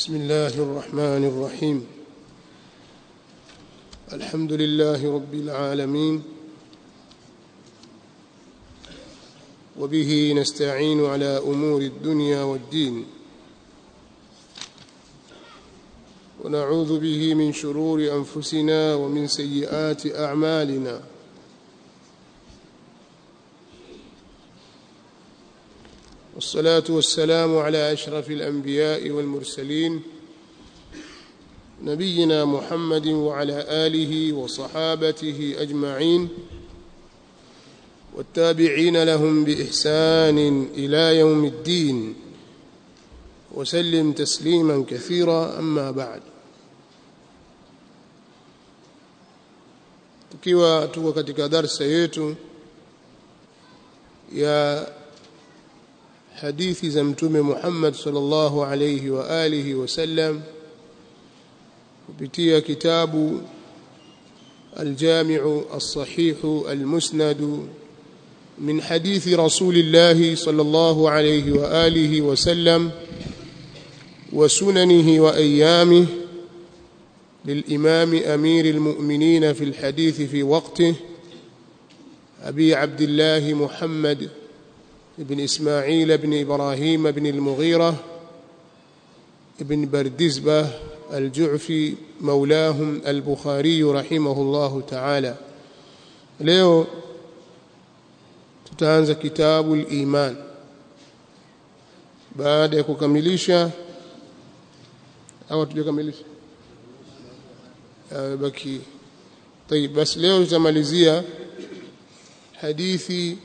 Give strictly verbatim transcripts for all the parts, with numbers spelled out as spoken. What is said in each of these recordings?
بسم الله الرحمن الرحيم. الحمد لله رب العالمين، وبه نستعين على أمور الدنيا والدين، ونعوذ به من شرور أنفسنا ومن سيئات أعمالنا. والصلاة والسلام على أشرف الأنبياء والمرسلين نبينا محمد وعلى آله وصحابته أجمعين والتابعين لهم بإحسان إلى يوم الدين، وسلم تسليما كثيرا. أما بعد، tukiwa tuko katika darsa yetu ya hadithi za Mtume Muhammad sallallahu alayhi wa alihi wasallam kupitia kitabu Al-Jami'u As-Sahihu Al-Musnad min hadithi Rasulillah sallallahu alayhi wa alihi wasallam wa sunanihi wa ayyamihi للإمام أمير المؤمنين في الحديث في وقته أبي عبد الله محمد ابن إسماعيل بن إبراهيم بن المغيرة ابن بردزبة الجعفي مولاهم البخاري رحمه الله تعالى. leo tutaanza kitabu al-iman baada ya kukamilisha au tujakamilisha baki. طيب, basi leo tutamalizia hadithi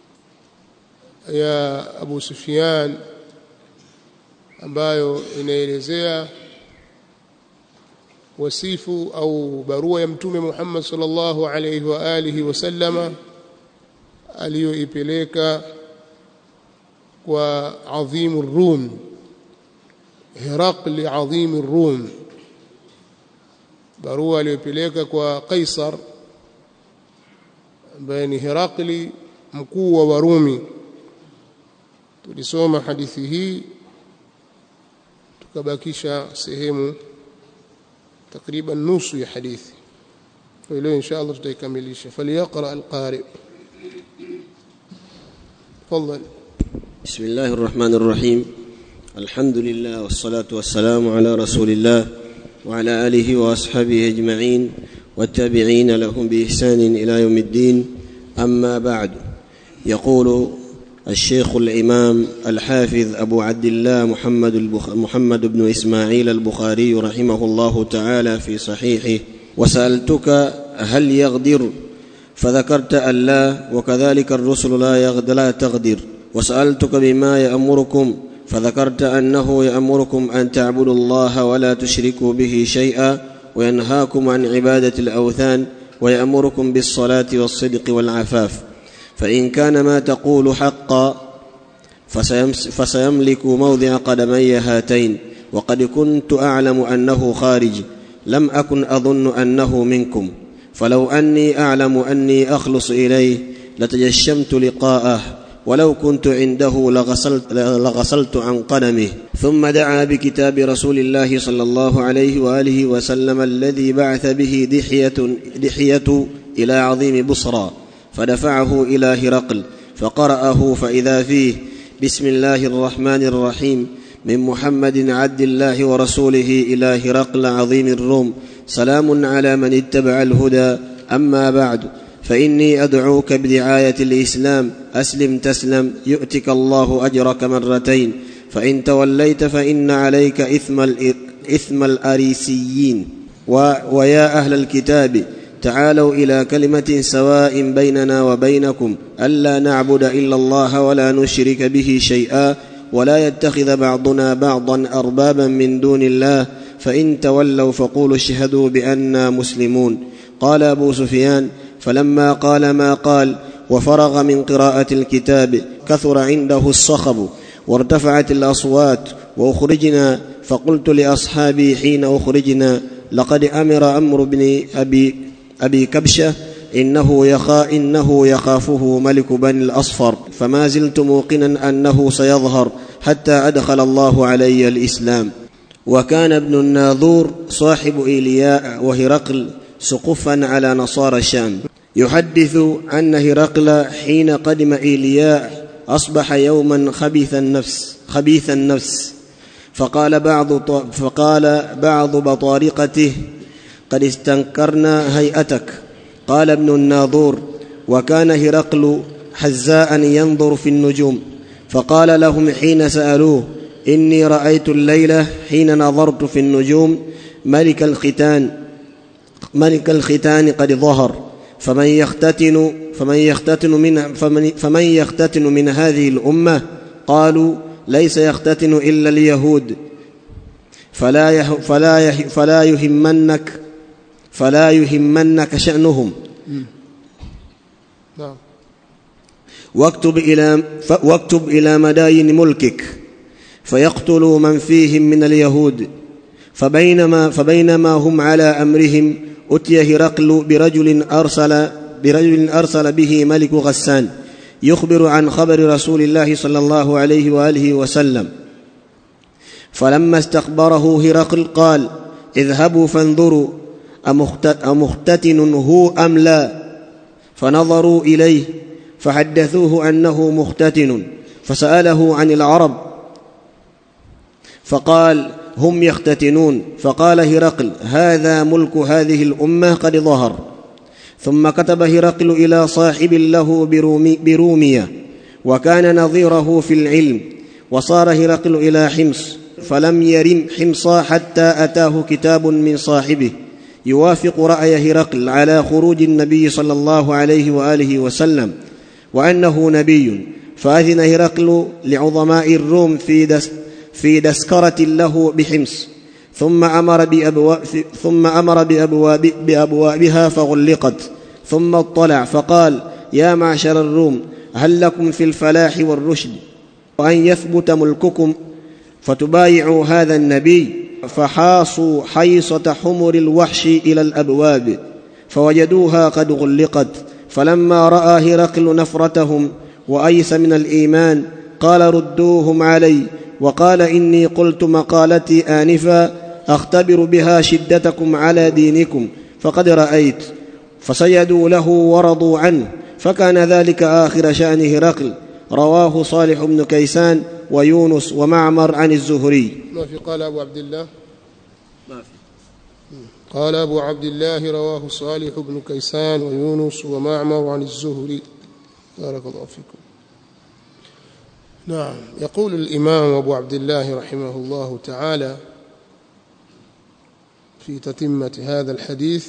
ya Abu Sufyan ambayo inaelezea wasifu au barua ya Mtume Muhammad sallallahu alayhi wa alihi wasallama aliyoipeleka kwa adhimu Rum, Herakli adhimu Rum, barua aliyopeleka kwa Kaisar ambaye ni Herakli mkuu wa Warumi. Tulisoma hadithi hii tukabakisha sehemu takriban nusu ya hadithi, kwa hiyo insha Allah tutaikamilisha. Faliyaqra al-qari. تفضل. بسم الله الرحمن الرحيم. الحمد لله والصلاة والسلام على رسول الله وعلى آله وأصحابه أجمعين والتابعين لهم بإحسان إلى يوم الدين. أما بعد، يقول الشيخ الإمام الحافظ أبو عبد الله محمد, محمد بن إسماعيل البخاري رحمه الله تعالى في صحيحه: وسألتك هل يغدر فذكرت أن لا، وكذلك الرسل لا, يغدر لا تغدر. وسألتك بما يأمركم فذكرت أنه يأمركم أن تعبدوا الله ولا تشركوا به شيئا، وينهاكم عن عبادة الأوثان، ويأمركم بالصلاة والصدق والعفاف. فإن كان ما تقول حقا فسيملك موضع قدمي هاتين، وقد كنت أعلم أنه خارج، لم أكن أظن أنه منكم، فلو أني أعلم أني أخلص إليه لتجشمت لقاءه، ولو كنت عنده لغسلت, لغسلت عن قدمه. ثم دعا بكتاب رسول الله صلى الله عليه وآله وسلم الذي بعث به دحية, دحية إلى عظيم بصرى، فدفعه إلى هرقل فقرأه، فإذا فيه: بسم الله الرحمن الرحيم، من محمد عبد الله ورسوله إلى هرقل عظيم الروم، سلام على من اتبع الهدى. أما بعد، فإني أدعوك بدعاية الإسلام، أسلم تسلم، يؤتك الله أجرك مرتين، فإن توليت فإن عليك إثم, إثم الأريسيين. ويا أهل الكتاب، تعالوا إلى كلمة سواء بيننا وبينكم ألا نعبد إلا الله ولا نشرك به شيئا، ولا يتخذ بعضنا بعضا أربابا من دون الله، فإن تولوا فقولوا اشهدوا بأننا مسلمون. قال أبو سفيان: فلما قال ما قال وفرغ من قراءة الكتاب كثر عنده الصخب وارتفعت الأصوات وأخرجنا، فقلت لأصحابي حين أخرجنا: لقد أمر أمر بن أبي, أبي كبشة إنه, يخا إنه يخافه ملك بني الأصفر، فما زلت موقنا أنه سيظهر حتى أدخل الله علي الإسلام. وكان ابن الناظور صاحب إيلياء وهرقل سقفا على نصارى الشام. يحدث أن هرقل حين قدم إيلياء أصبح يوما خبيث النفس خبيث النفس فقال بعض فقال بعض بطارقته: قد استنكرنا هيئتك. قال ابن الناظور: وكان هرقل حزاء ينظر في النجوم، فقال لهم حين سألوه: إني رأيت الليلة حين نظرت في النجوم ملك الختان ملك الختان قد ظهر، فمن يختتن فمن يختتن من فمن, فمن يختتن من هذه الأمة؟ قالوا: ليس يختتن إلا اليهود، فلا يه فلا يه فلا يهمنك فلا يهمنك شأنهم. نعم. واكتب إلى واكتب إلى مداين ملكك فيقتلوا من فيهم من اليهود. فبينما فبينما هم على أمرهم أتي هرقل برجل أرسل برجل أرسل به ملك غسان يخبر عن خبر رسول الله صلى الله عليه وآله وسلم. فلما استخبره هرقل قال: اذهبوا فانظروا أمختتن هو أم لا؟ فنظروا إليه فحدثوه أنه مختتن، فسأله عن العرب فقال: هم يختتنون. فقال هرقل: هذا ملك هذه الأمة قد ظهر. ثم كتب هرقل إلى صاحب له برومي برومية وكان نظيره في العلم، وصار هرقل إلى حمص، فلم يرم حمصا حتى أتاه كتاب من صاحبه يوافق رأي هرقل على خروج النبي صلى الله عليه وآله وسلم وأنه نبي. فأذن هرقل لعظماء الروم في دس في دسكرة له بحمص، ثم أمر بأبواب ثم أمر بأبواب بأبوابها فغلقت، ثم اطلع فقال: يا معشر الروم، هل لكم في الفلاح والرشد وأن يثبت ملككم فتبايعوا هذا النبي؟ فحاصوا حيصة حمر الوحش إلى الأبواب فوجدوها قد غلقت. فلما رأى هرقل نفرتهم وأيس من الإيمان قال: ردوهم علي. وقال: إني قلت مقالتي آنفا أختبر بها شدتكم على دينكم، فقد رأيت. فسجدوا له ورضوا عنه، فكان ذلك آخر شأن هرقل. رواه صالح بن كيسان ويونس ومعمر عن الزهري. ما في قال أبو عبد الله ما في قال أبو عبد الله رواه صالح بن كيسان ويونس ومعمر عن الزهري. بارك الله فيكم. نعم. يقول الإمام أبو عبد الله رحمه الله تعالى في تتمة هذا الحديث،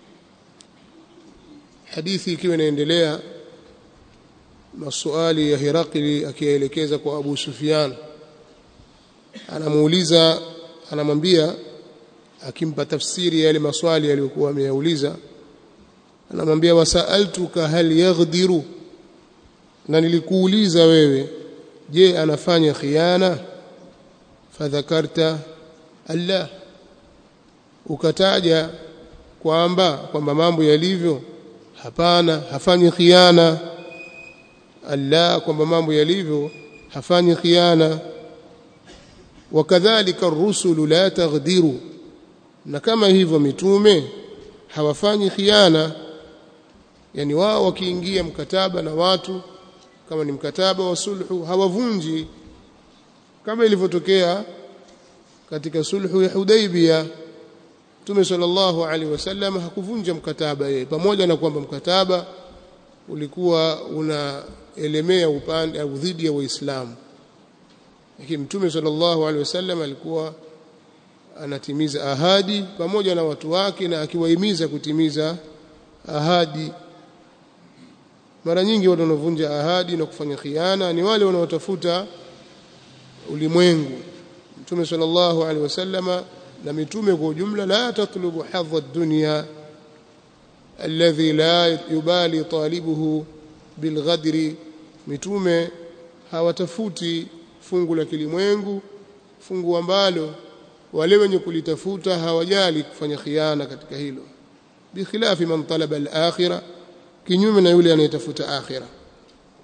حديثي ikiwa inaendelea maswali ya Hirakli akielekeza kwa Abu Sufyan, anamuuliza anamwambia, akimpa tafsiri yale maswali aliyokuwa ameyauliza, anamwambia: wasaaltuka hal yaghdiru, na nilikuuliza wewe, je, anafanya khiana? Fadhakarta alla, ukataja kwamba kwamba mambo yalivyo, hapana, hafanyi khiana. Alla, kwamba mambo yalivyo hafanyi khiana. Wakadhalika ar-rusulu la taghdiru, na kama hivyo mitume hawafanyi khiana. Yani wao wakiingia mkataba na watu, kama ni mkataba wa sulhu, hawavunji, kama ilivyotokea katika sulhu ya Hudaybiyah. Mtume sallallahu alaihi wasallam hakuvunja mkataba yeye, pamoja na kwamba mkataba ulikuwa unaelemea upande au dhidi ya Waislamu, lakini Mtume sallallahu alaihi wasallam alikuwa anatimiza ahadi pamoja na watu wake, na akiwahimiza kutimiza ahadi. Mara nyingi watu wanaovunja ahadi na kufanya khiana ni wale wanaotafuta ulimwengu. Mtume sallallahu alaihi wasallama na mitume kwa ujumla, la tatlubu hadha ad-dunya alladhi la yubali talibuhu bilghadri, mitume hawatafuti fungu la kilimwengu, fungu ambalo wale wenye kulitafuta hawajali kufanya khiana katika hilo, bikhilafi man talaba al-akhirah, kinyume na yule anayetafuta akhira.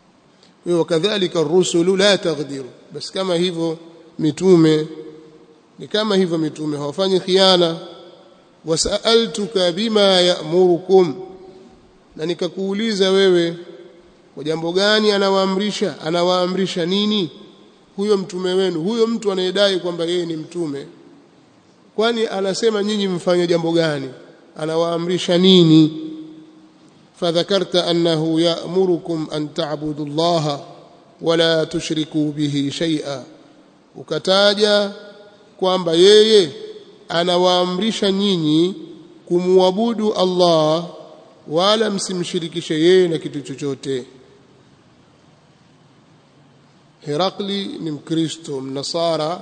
Wa kadhalika ar-rusulu la taghdiru, bas kama hivyo mitume ni kama hivyo mitume hawafanyi khiana. Wasaaltuka bima ya'murukum, na nikakuuliza wewe kwa jambo gani anawaamrisha. Anawaamrisha nini huyo mtume wenu, huyo mtu anayedai kwamba yeye ni mtume? Kwani anasema nyinyi mfanye jambo gani? Anawaamrisha nini? Fadhakarta annahu ya'murukum an ta'budu Allaha wala tushriku bihi shay'a, ukataja kwamba yeye anawaamrisha nyinyi kumwabudu Allah wala msimshirikishe yeye na kitu chochote. Herakli ni Mkristo mnasara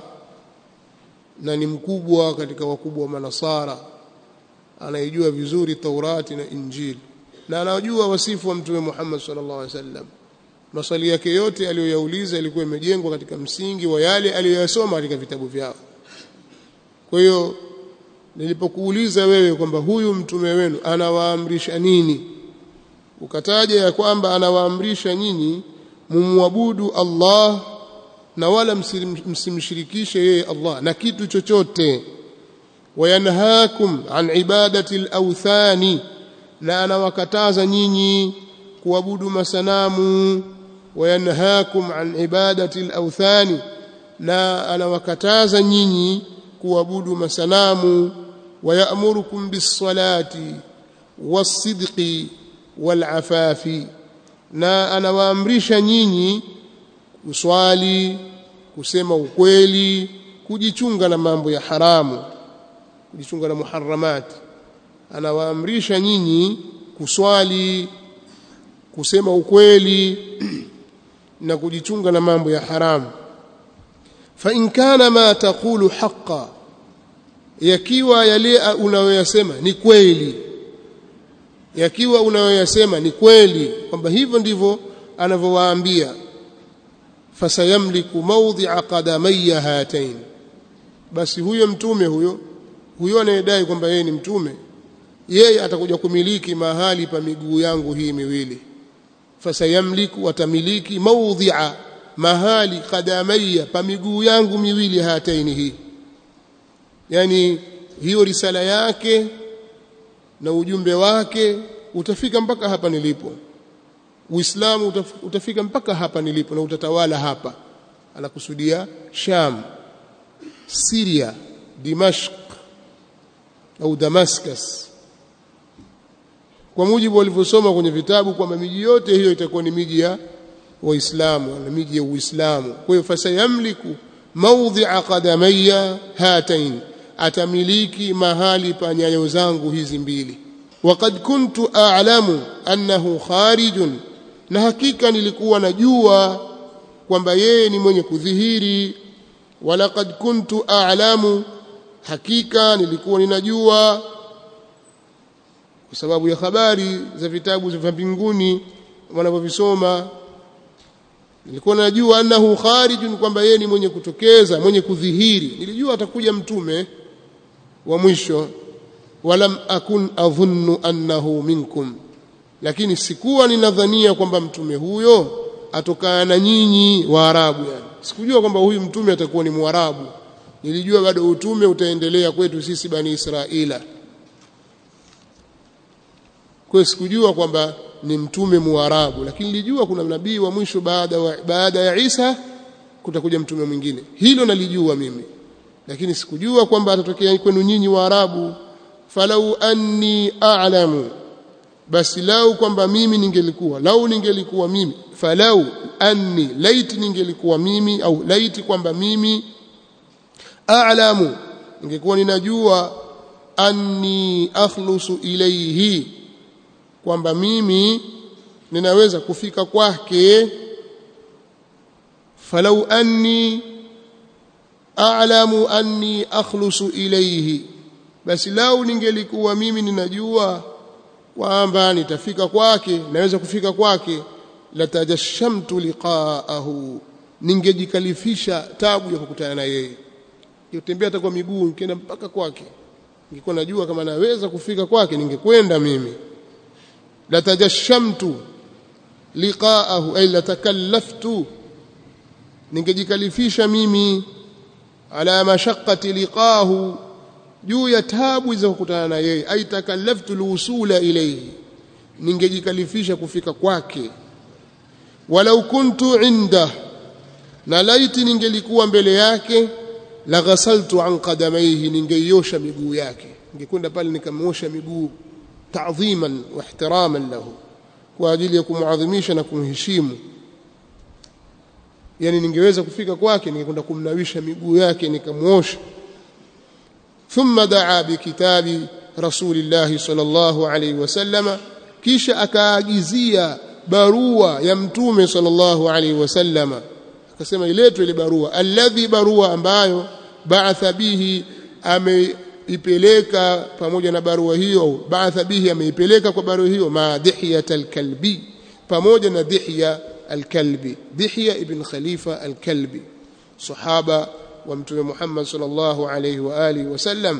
na ni mkubwa katika wakubwa wa manasara, anaijua vizuri Taurati na Injili na anajua wasifu wa Mtume Muhammad sallallahu alaihi wasallam. Maswali yake yote aliyoyauliza ilikuwa imejengwa katika msingi wa yale aliyoyasoma katika vitabu vyao. Kwa hiyo nilipokuuliza wewe kwamba huyu mtume wenu anawaamrisha nini, ukataja ya kwamba anawaamrisha nyinyi mumwabudu Allah na wala msimshirikishe yeye Allah na kitu chochote. Wayanhaakum an ibadati al-awthani, na anawakataza nyinyi kuabudu masanamu. Wayanhaakum an ibadati al-awthani, na anawakataza nyinyi kuabudu masanamu. Wayamurukum bis-salati was-sidqi wal-afafi, na anawaamrisha nyinyi kuswali, kusema ukweli, kujichunga na mambo ya haramu, kujichunga na muharramati. Anawaamrisha nyinyi kuswali, kusema ukweli na kujichunga na mambo ya haramu. Fa in kana ma taqulu haqqan, yakiwa yale unayoyasema ni kweli, yakiwa unayoyasema ni kweli kwamba hivyo ndivyo anavyowaambia, fasayamliku mawdhi'a qadamayya hatain, basi huyo mtume huyo huyo anayedai kwamba yeye ni mtume, yeye atakuja kumiliki mahali pa miguu yangu hii miwili. Fasayamliku, watamiliki, mawdhi'a, mahali, qadamayya, pa miguu yangu miwili, hataini hii, yani hiyo risala yake na ujumbe wake utafika mpaka hapa nilipo. Uislamu utafika mpaka hapa nilipo na utatawala hapa. Anakusudia Sham, Syria, Dimashq au Damascus, kwa mujibu walivyosoma kwenye vitabu kwamba miji yote hiyo itakuwa ni miji ya Waislamu na miji ya Uislamu. Kwa hiyo fasayamliku mawdhi'a qadamayya hatain, atamiliki mahali pa nyayo zangu hizi mbili. Waqad kuntu a'lamu annahu kharijun, na hakika nilikuwa najua kwamba yeye ni mwenye kudhihiri. Walaqad kuntu a'lamu, hakika nilikuwa ninajua, kwa sababu ya habari za vitabu vya mbinguni wanavyovisoma. Nilikuwa najua annahu kharijun, kwamba yeye ni mwenye kutokeza, mwenye kudhihiri. Nilijua atakuja mtume wa mwisho. Walam akun adhunnu annahu minkum, lakini sikuwa ninadhania kwamba mtume huyo atokana na nyinyi Waarabu. Yani sikujua kwamba huyu mtume atakuwa ni Mwarabu. Nilijua bado utume utaendelea kwetu sisi Bani Israila. Kwa sikujua kwamba ni mtume Mwarabu, lakini nilijua kuna nabii wa mwisho baada wa, baada ya Isa kutakuja mtume mwingine. Hilo nalijua mimi, lakini sikujua kwamba atatokea kwenu nyinyi Waarabu. Falau anni a'lamu, basi lau kwamba mimi ningelikuwa, lau ningelikuwa mimi, falau anni, laiti ningelikuwa mimi, au laiti kwamba mimi, a'lamu, ningekuwa ninajua, anni akhlusu ilayhi, kwamba mimi ninaweza kufika kwake. Falau anni a'lamu anni akhlusu ilayhi, basi lau ningelikuwa mimi ninajua kwamba nitafika kwake, naweza kufika kwake, la tajashamtu liqa'ahu, ningejikalifisha tabu ya kukutana na yeye. Nitembea hata kwa miguu nikienda mpaka kwake. Ningekuwa najua kama naweza kufika kwake, ningekwenda mimi. La tajashamtu liqa'ahu, ay la takallaftu, ningejikalifisha mimi ala mashaqqati liqahu juu ya taabu za kukutana na yeye aitakallaftu alwusula ilayhi ningejikalifisha kufika kwake walau kuntu inda na laiti ningelikuwa mbele yake la ghasaltu an qadamayhi ningeiosha miguu yake ningekwenda pale nikamosha miguu ta'dhiman wa ihtiraman lahu kwa ajili ya kumuadhimisha na kumheshimu yani ningeweza kufika kwake ningekwenda kumnawisha miguu yake nikamuosha thumma daa bi kitabi rasulillah sallallahu alayhi wasallama kisha akaagizia barua ya mtume sallallahu alayhi wasallama akasema iletwe ile barua alladhi barua ambayo ba'atha bihi ameipeleka pamoja na barua hiyo ba'atha bihi ameipeleka kwa barua hiyo ma Dihya al-Kalbi pamoja na Dihya al-Kalbi Dihya ibn Khalifa al-Kalbi sahaba wa mtume Muhammad sallallahu alayhi wa alihi wasallam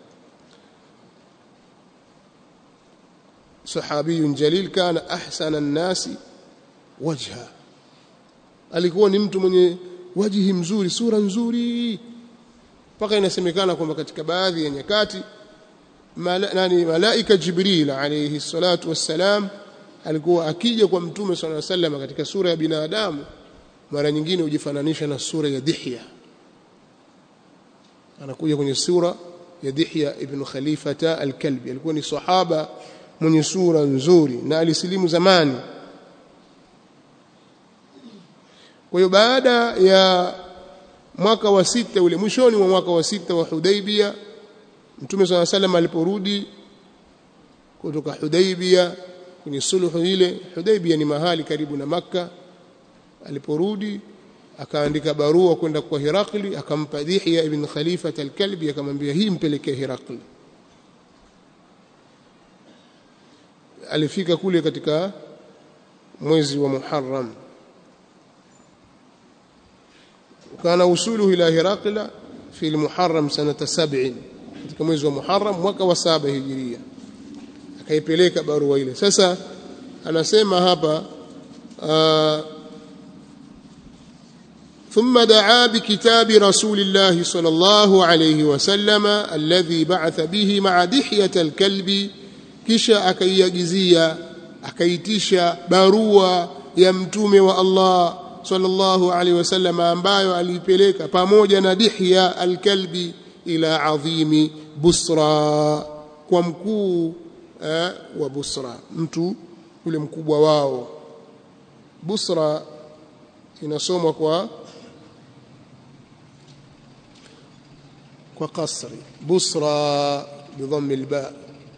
sahabiyun jalil kana ahsana an-nasi wajha alikuwa ni mtu mwenye wajihi mzuri sura nzuri mpaka inasemekana kwamba katika baadhi ya nyakati mala, nani malaika Jibril alayhi salatu wassalam alikuwa akija kwa mtume sallallahu alayhi wasallam katika sura ya binadamu mara nyingine hujifananisha na sura ya Dihya anakuja kwenye sura ya Dihya ibn Khalifata al-Kalbi alikuwa ni sahaba mwenye sura nzuri na alisilimu zamani kwa hiyo baada ya mwaka wa sita ule mwishoni mwa mwaka wa sita wa Hudaybiyah Mtume صلى الله عليه وسلم aliporudi kutoka Hudaybiyah kwenye suluhu ile Hudaybiyah ni mahali karibu na Makka aliporudi akaandika barua kwenda kwa Hirakli akampa Dihya ibn Khalifa al-Kalbi akamwambia hii mpelekee Hirakli alifika kule katika mwezi wa Muharram kana usuluhu ila Hirakla fi al-Muharram sanata sab'in katika mwezi wa Muharram mwaka wa saba hijiria akaipeleka barua ile sasa anasema hapa ثم دعا بكتاب رسول الله صلى الله عليه وسلم الذي بعث به مع دحية الكلب kisha akaiagizia akaitisha barua ya mtume wa Allah sallallahu alaihi wasallam ambayo alipeleka pamoja na Dihya al-Kalbi ila adhimi Busra kwa mkuu eh, wa Busra mtu yule mkubwa wao Busra inasomwa kwa kwa kasri Busra bidhamm al-ba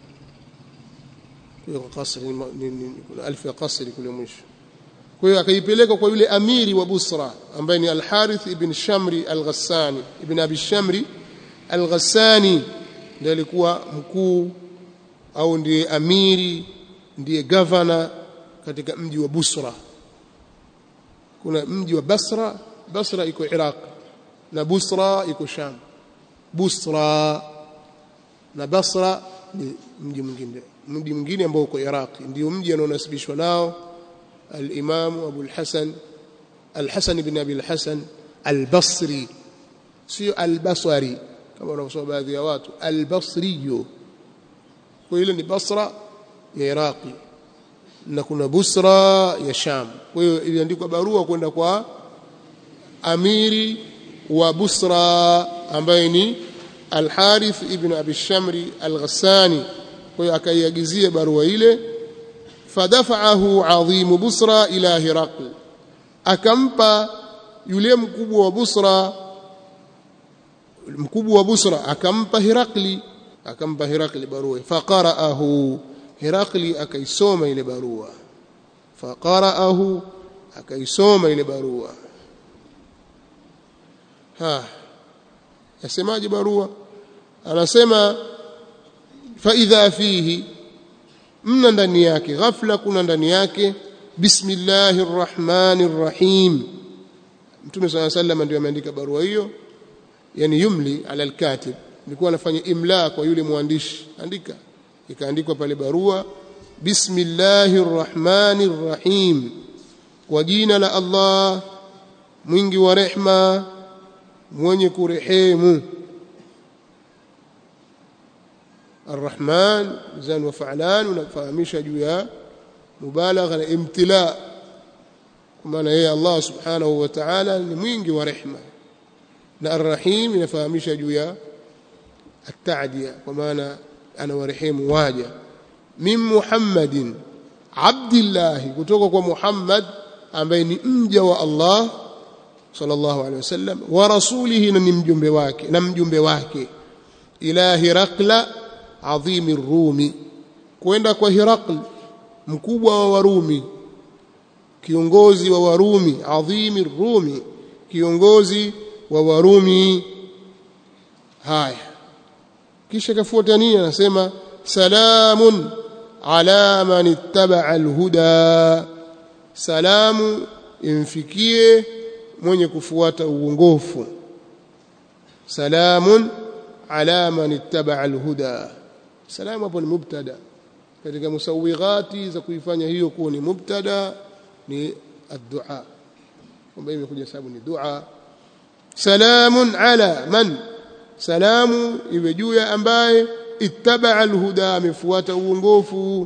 kwa kasri kuna alif ya kasri kule mwisho kwa hiyo akaipeleka kwa yule amiri wa Busra ambaye ni al-Harith ibn Shamri al-Ghassani ibn Abi Shamri al-Ghassani ndiye alikuwa mkuu au ndiye amiri ndiye governor katika mji wa Busra kuna mji wa Basra Basra iko Iraq na Busra iko Sham Busra na Basra ni mji mwingine mji mwingine ambao uko Iraq ndio mji anaonasibishwa nao al-Imam Abu al-Hasan al-Hasan ibn Abi al-Hasan al-Basri sio al-Basri kama wanaosema baadhi ya watu al-Basri kwa hiyo ni Basra ya Iraqi na kuna Busra ya Sham kwa hiyo iliandikwa barua kwenda kwa amiri wa Busra ambaye ni al-Harith ibn Abi Shamri al-Ghassani kwa hiyo akaiagizia barua ile fadafa'ahu 'azim Busra ila Hirakl akampa yule mkubwa wa Busra mkubwa wa Busra akampa Hirakli akampa Hirakli barua faqara'ahu Hirakli akaisoma ile barua faqara'ahu akaisoma ile barua ha yasemaje barua anasema fa idha fihi mna ndani yake ghafla kuna ndani yake bismillahir rahmanir rahim Mtume صلى الله عليه وسلم ndio ameandika barua hiyo yani yumli ala al-katib nilikuwa anafanya imla kwa yule mwandishi andika ikaandikwa pale barua bismillahir rahmanir rahim kwa jina la Allah mwingi wa rehma mwenye kurehemu. Ar-Rahman zan wa fa'lan, unafahamisha juu ya mubalagha na imtila, kwa maana yeye Allah subhanahu wa ta'ala ni mwingi wa rehema, na Ar-Rahim inafahamisha juu ya at-ta'diya, kwa maana ana warehemu waja. Min Muhammadin abdillah, kutoka kwa Muhammad ambaye ni mja wa Allah sallallahu alaihi wasallam, wa rasulihi, na ni mjumbe wake na mjumbe wake, ila Hirakla adhimi Rumi, kwenda kwa Hirakl mkubwa wa Warumi, kiongozi wa Warumi, adhimi Rumi, kiongozi wa Warumi. Haya, kisha kafuata nini? Anasema salamun ala man ittaba'a alhuda, salamu imfikie mwenye kufuata uongofu. Salamun ala man ittaba'a alhuda, salamu hapo ni mubtada. Katika musawighati za kuifanya hiyo kuwa ni mubtada ni ad-du'a, kwamba imekuja sababu ni dua. Salamun ala man, salamu iwe juu ya ambaye ittaba'a alhuda, amefuata uongofu.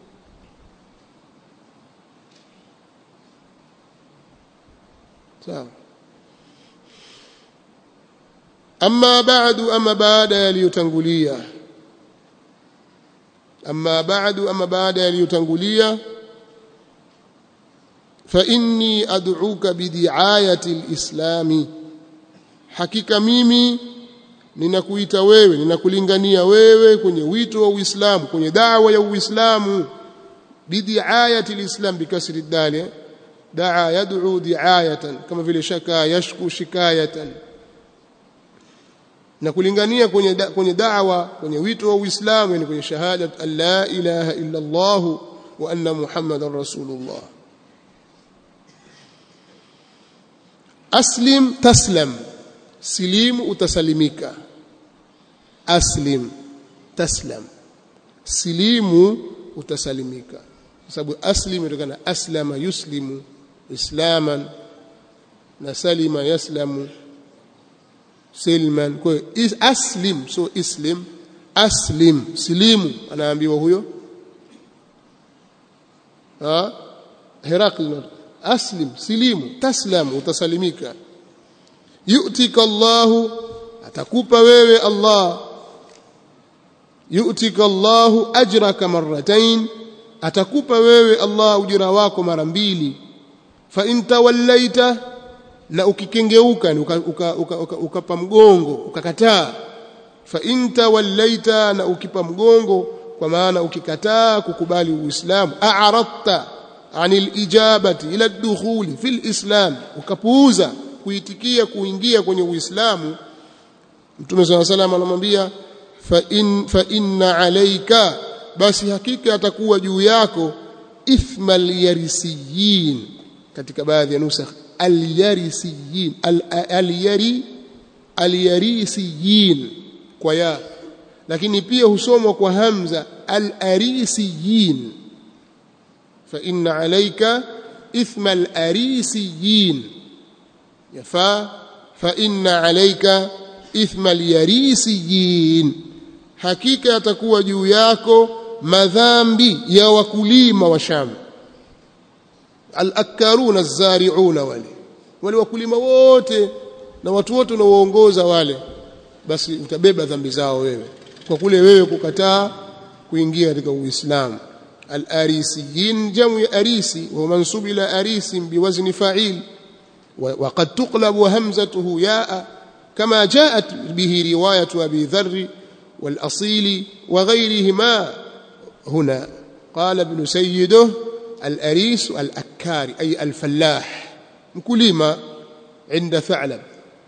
Sawa. Amma ba'du, amma baada yaliyotangulia. Amma ba'du, amma baada yaliyotangulia. Fa inni ad'uka bidi'ayati al-islami, hakika mimi ninakuita wewe, ninakulingania wewe kwenye wito wa Uislamu, kwenye da'wa ya Uislamu. Bidi'ayati al-islam bikasri ad-dal, da'a yad'u di'ayatan, kama vile shaka yashku shikayatan. Na kulingania kwenye da, kwenye da'wa, kwenye wito wa Uislamu, yani kwenye shahadat an la ilaha illa Allah wa anna Muhammadar Rasulullah. Aslim taslam, silimu utasalimika. Aslim taslam, silimu utasalimika, kwa sababu aslim inatokana aslama yuslimu islaman, na salima yaslamu silman. Kwa hiyo aslim, so islim, aslim, silimu anaambiwa huyo ha Herakl, aslim, silimu, taslam, utasalimika. Yu'tika Allahu, atakupa wewe Allah, yu'tika Allahu ajraka marratain, atakupa wewe Allah ujira wako mara mbili. Fa in tawallaita, na ukikengeuka, ukapa uka, uka, uka mgongo, ukakataa. Fa in tawallaita, na ukipa mgongo, kwa maana ukikataa kukubali Uislamu. A'radta anil ijabati ila ad-dukhuli fil islam, ukapuuza kuitikia kuingia kwenye Uislamu. Mtume صلى الله عليه وسلم anamwambia fa in fa inna alayka, basi hakika atakuwa juu yako ithmal yarisiyin, katika baadhi ya nusakh al-yarisiyin, al-yari al-yarisiyin kwa ya, lakini pia husomwa kwa hamza al-arisiyin. Fa inna alayka ithmal arisiyin, yafaa fa inna alayka ithmal yarisiyin, hakika yatakuwa juu yako madhambi ya wakulima wa Sham. Al-akkaruna az-zari'una, wale wale wakulima wote na watu wote unaoongoza wale, basi utabeba dhambi zao wewe kwa kule wewe kukataa kuingia katika Uislamu. Al-arisiyin jamu ya arisi, wa mansub ila arisin biwazni fa'il, wa qad tuqlab hamzatuhu ya'a kama ja'at bihi riwayatu Abi Dharr wal-Asili wa ghayrihima. هنا قال ابن سيده الأريس الأكاري أي الفلاح مكلمة عند ثعلب،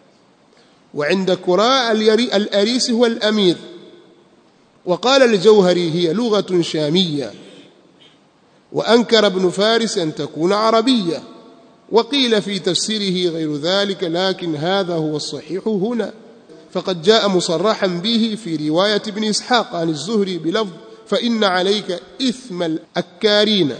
وعند كراء الأريس هو الأمير. وقال الجوهري هي لغة شامية، وأنكر ابن فارس أن تكون عربية، وقيل في تفسيره غير ذلك، لكن هذا هو الصحيح هنا، فقد جاء مصرحا به في رواية ابن إسحاق عن الزهري بلفظ فإن عليك إثم الأكارين.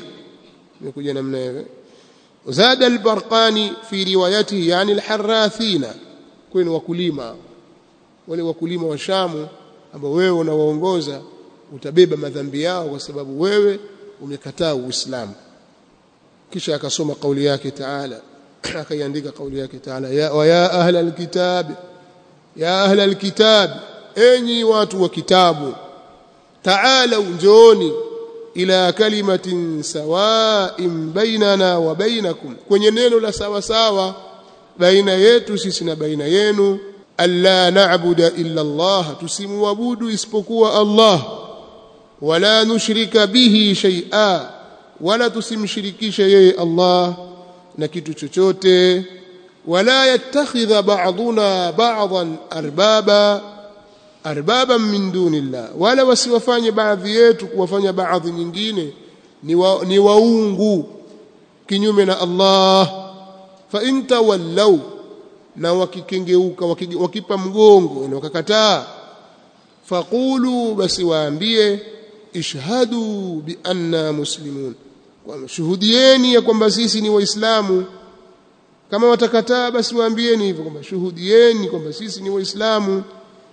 وزاد البرقاني في روايته يعني الحراثين، kwani wakulima wale wakulima wa Shamu ambao wewe unawaongoza utabeba madhambi yao kwa sababu wewe umekataa Uislamu. Kisha akasoma kauli yake Taala, akaiandika kauli yake Taala, ya wa ya ahla alkitab, ya ahla alkitab, enyi watu wa kitabu, taala njooni ila kalimatin sawa'in bainana wa bainakum, kwenye neno la sawa sawa baina yetu sisi na baina yenu, alla na'budu illa Allah, tusimuabudu isipokuwa Allah, wala nushrika bihi shay'a, wala tusimshirikishe yeye Allah na kitu chochote, wala yattakhidha ba'duna ba'dan arbaba arbaban min dunillah, wala wasiwafanye baadhi yetu kuwafanya baadhi nyingine ni wa, ni waungu kinyume na Allah. Fa in tawallaw, na wakikengeuka wakipa mgongo na wakakataa, faqulu, basi waambie, ishhadu bi anna muslimun, kwa shuhudieni ya kwamba sisi ni waislamu. Kama watakataa basi waambieni hivyo kwamba shuhudieni kwamba sisi ni waislamu.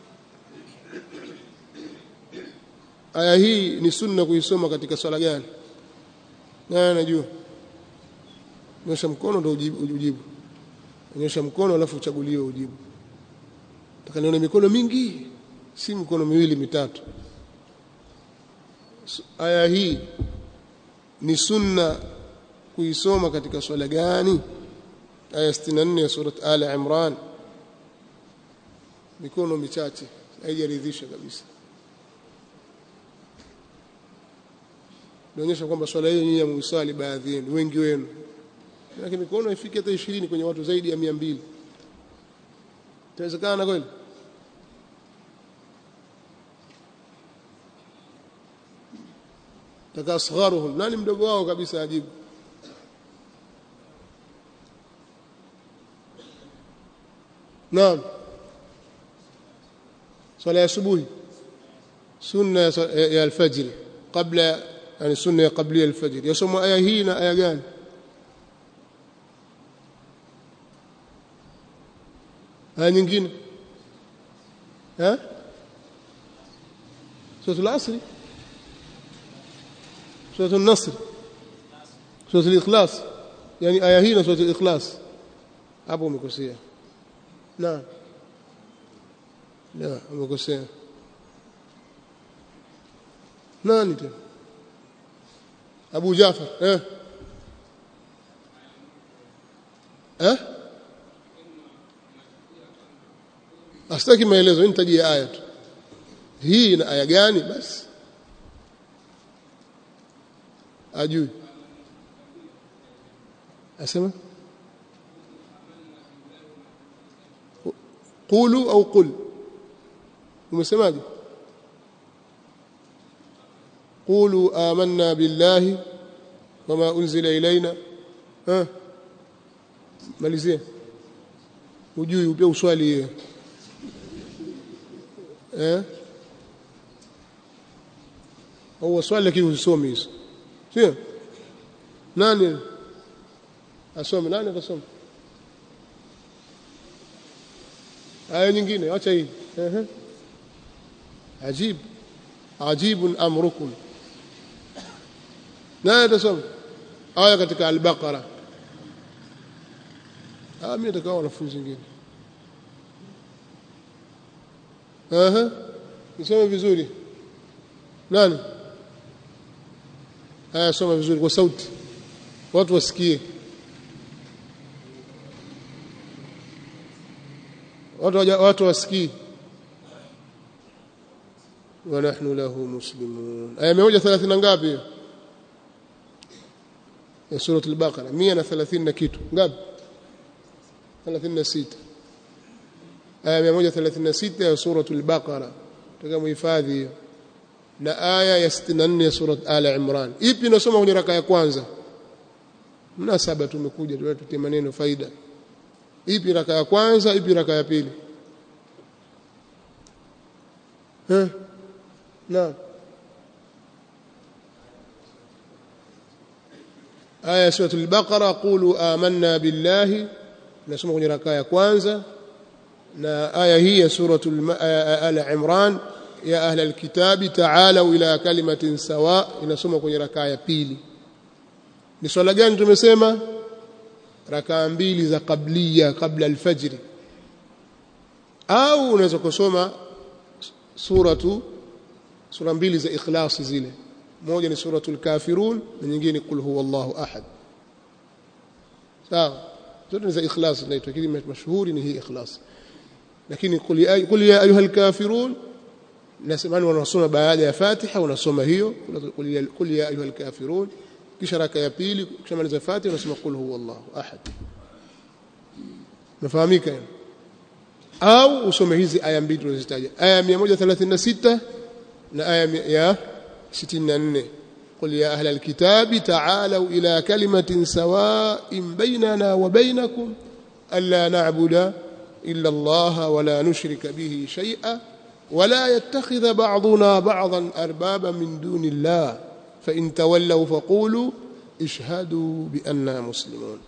Aya hii ni sunna kuisoma katika swala gani? Na najua nyosha mkono ndio ujibu, nyosha mkono alafu uchaguliwe ujibu. Takaniona mikono mingi, si mikono miwili mitatu. Aya hii ni sunna kuisoma katika swala gani? Aya sitini na nne ya sura Al-Imran, mikono michache haijaridhisha kabisa. Inaonyesha kwamba swala hiyo nyinyi mwisali baadhi yenu, wengi wenu, lakini mikono ifike hata ishirini kwenye watu zaidi ya mia mbili. Itawezekana kweli? Takasgharuhum, nani mdogo wao kabisa ajibu? Naam, swala ya subuhi, sunna ya alfajr, kabla, yani sunna ya qabla alfajr. Yasoma aya hii na aya gani? aya nyingine ha sura al-asr, sura an-nasr, sura al-ikhlas, yani aya hii na sura al-ikhlas. Hapo umekosea. Na la, umekosea. Nani tena? Abu Jafar eh eh astaki maelezo, nitajie aya tu. Hii na aya gani basi? Ajui. Asema qulu au qul, umesemaje? qulu amanna billahi wama unzila ilaina. Ha, malizia. Ujui upia uswali hiyo eh au swali lakini usome hizo, sio? Nani asome? Nani atasoma aya nyingine? Acha hii. Ehe, ajib ajibun amrukum. Nani atasoma aya katika al-Baqara? Ah, mimi nitakaa wanafunzi wengine. Aha, nisome vizuri. Nani? Aya, soma vizuri kwa sauti, watu wasikie. Watu watu wasikie. Wa nahnu lahu muslimun. Aya mia moja na thelathini ngapi hiyo? Ya sura al-Baqara mia na thelathini na kitu. Ngapi? thelathini na sita. Aya mia moja na thelathini na sita ya sura al-Baqara. Tutaka muhifadhi hiyo. Na aya ya sitini na nne ya sura Al-Imran. Ipi nasoma kwenye raka ya kwanza? Mnasaba tumekuja tutie maneno faida. Ipi raka ya kwanza, ipi raka ya pili? Eh? Na aya sura al-Baqara, qulu amanna billahi, nasoma kwenye raka ya kwanza, na aya hii ya suratul al-Imran ya ahla alkitabi ta'alu ila kalimatin sawa inasoma kwenye rakaa ya pili. Ni swala gani tumesema? Rakaa mbili za qabliya kabla al-fajr. Au unaweza kusoma suratu sura mbili za ikhlas zile. Moja ni suratul kafirun na nyingine qul huwallahu ahad. Sawa? Zote ni za ikhlas inaitwa, lakini mashuhuri ni hii ikhlas. Lakini qul ya qul ya ayuhal kafirun nasemani wanasoma baada ya Fatiha wanasoma hiyo qul ya ayuhal kafirun, kisha raka ya pili kisha maliza Fatiha unasoma qul huwallahu ahad. Nafahamika hiyo? Au usome hizi aya mbili tulizozitaja, aya mia moja thelathini na sita na aya ya sitini na nne. قل يا أهل الكتاب تعالوا إلى كلمة سواء بيننا وبينكم ألا نعبد إلا الله ولا نشرك به شيئا ولا يتخذ بعضنا بعضا أربابا من دون الله فإن تولوا فقولوا اشهدوا بأننا مسلمون.